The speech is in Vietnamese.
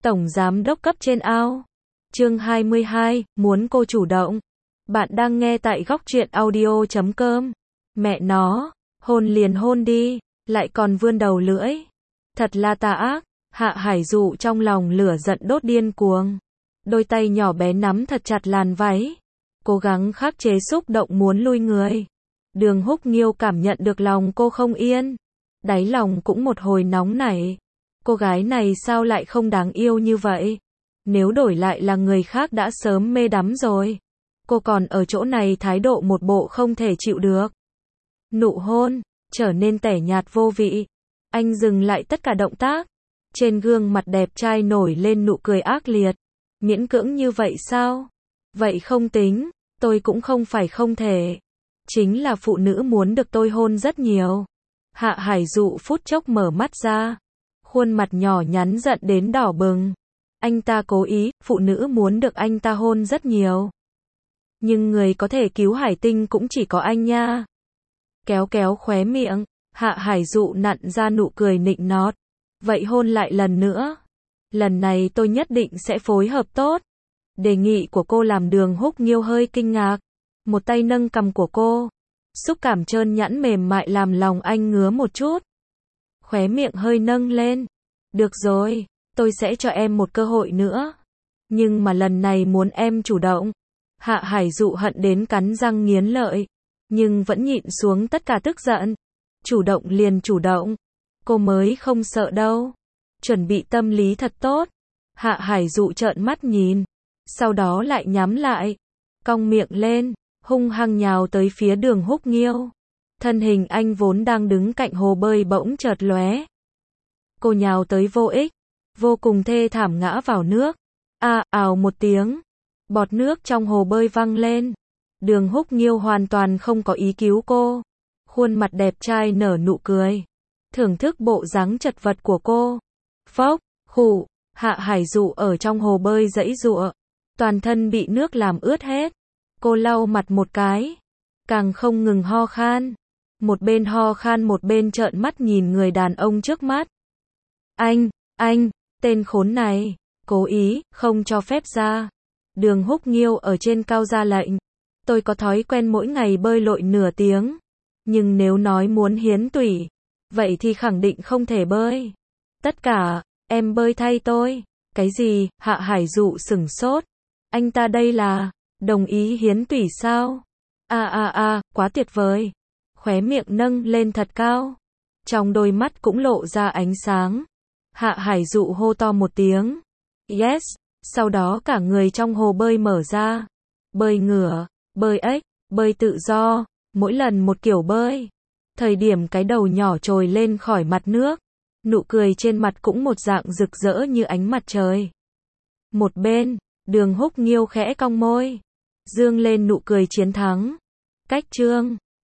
Tổng giám đốc cấp trên ao. Chương 22, muốn cô chủ động. Bạn đang nghe tại góc truyện audio.com. Mẹ nó, hôn liền hôn đi, lại còn vươn đầu lưỡi. Thật là tà ác. Hạ Hải Dụ trong lòng lửa giận đốt điên cuồng. Đôi tay nhỏ bé nắm thật chặt làn váy, cố gắng khắc chế xúc động muốn lui người. Đường Húc Nghiêu cảm nhận được lòng cô không yên, đáy lòng cũng một hồi nóng nảy. Cô gái này sao lại không đáng yêu như vậy? Nếu đổi lại là người khác đã sớm mê đắm rồi. Cô còn ở chỗ này thái độ một bộ không thể chịu được. Nụ hôn trở nên tẻ nhạt vô vị. Anh dừng lại tất cả động tác. Trên gương mặt đẹp trai nổi lên nụ cười ác liệt. Miễn cưỡng như vậy sao? Vậy không tính, tôi cũng không phải không thể. Chính là phụ nữ muốn được tôi hôn rất nhiều. Hạ Hải Dụ phút chốc mở mắt ra. Khuôn mặt nhỏ nhắn giận đến đỏ bừng. Anh ta cố ý, phụ nữ muốn được anh ta hôn rất nhiều. Nhưng người có thể cứu Hải Tinh cũng chỉ có anh nha. Kéo kéo khóe miệng, Hạ Hải Dụ nặn ra nụ cười nịnh nót. Vậy hôn lại lần nữa. Lần này tôi nhất định sẽ phối hợp tốt. Đề nghị của cô làm Đường Húc Nghiêu hơi kinh ngạc. Một tay nâng cằm của cô. Xúc cảm trơn nhẵn mềm mại làm lòng anh ngứa một chút. Khóe miệng hơi nâng lên. Được rồi, tôi sẽ cho em một cơ hội nữa. Nhưng mà lần này muốn em chủ động. Hạ Hải Dụ hận đến cắn răng nghiến lợi. Nhưng vẫn nhịn xuống tất cả tức giận. Chủ động liền chủ động. Cô mới không sợ đâu. Chuẩn bị tâm lý thật tốt. Hạ Hải Dụ trợn mắt nhìn. Sau đó lại nhắm lại. Cong miệng lên. Hung hăng nhào tới phía Đường Húc Nghiêu. Thân hình anh vốn đang đứng cạnh hồ bơi bỗng chợt lóe. Cô nhào tới vô ích. Vô cùng thê thảm ngã vào nước. Ào một tiếng. Bọt nước trong hồ bơi văng lên. Đường Húc Nghiêu hoàn toàn không có ý cứu cô. Khuôn mặt đẹp trai nở nụ cười. Thưởng thức bộ dáng chật vật của cô. Phốc, khụ, Hạ Hải Dụ ở trong hồ bơi giãy giụa. Toàn thân bị nước làm ướt hết. Cô lau mặt một cái. Càng không ngừng ho khan. Một bên ho khan một bên trợn mắt nhìn người đàn ông trước mắt. Anh, tên khốn này. Cố ý, không cho phép ra. Đường Húc Nghiêu ở trên cao ra lệnh. Tôi có thói quen mỗi ngày bơi lội nửa tiếng. Nhưng nếu nói muốn hiến tủy, vậy thì khẳng định không thể bơi. Tất cả, em bơi thay tôi. Cái gì? Hạ Hải Dụ sửng sốt. Anh ta đây là đồng ý hiến tủy sao? Quá tuyệt vời. Khóe miệng nâng lên thật cao. Trong đôi mắt cũng lộ ra ánh sáng. Hạ Hải Dụ hô to một tiếng. Yes. Sau đó cả người trong hồ bơi mở ra. Bơi ngửa, bơi ếch, bơi tự do. Mỗi lần một kiểu bơi. Thời điểm cái đầu nhỏ trồi lên khỏi mặt nước. Nụ cười trên mặt cũng một dạng rực rỡ như ánh mặt trời. Một bên, Đường Húc Nghiêu khẽ cong môi. Dương lên nụ cười chiến thắng. Cách trương.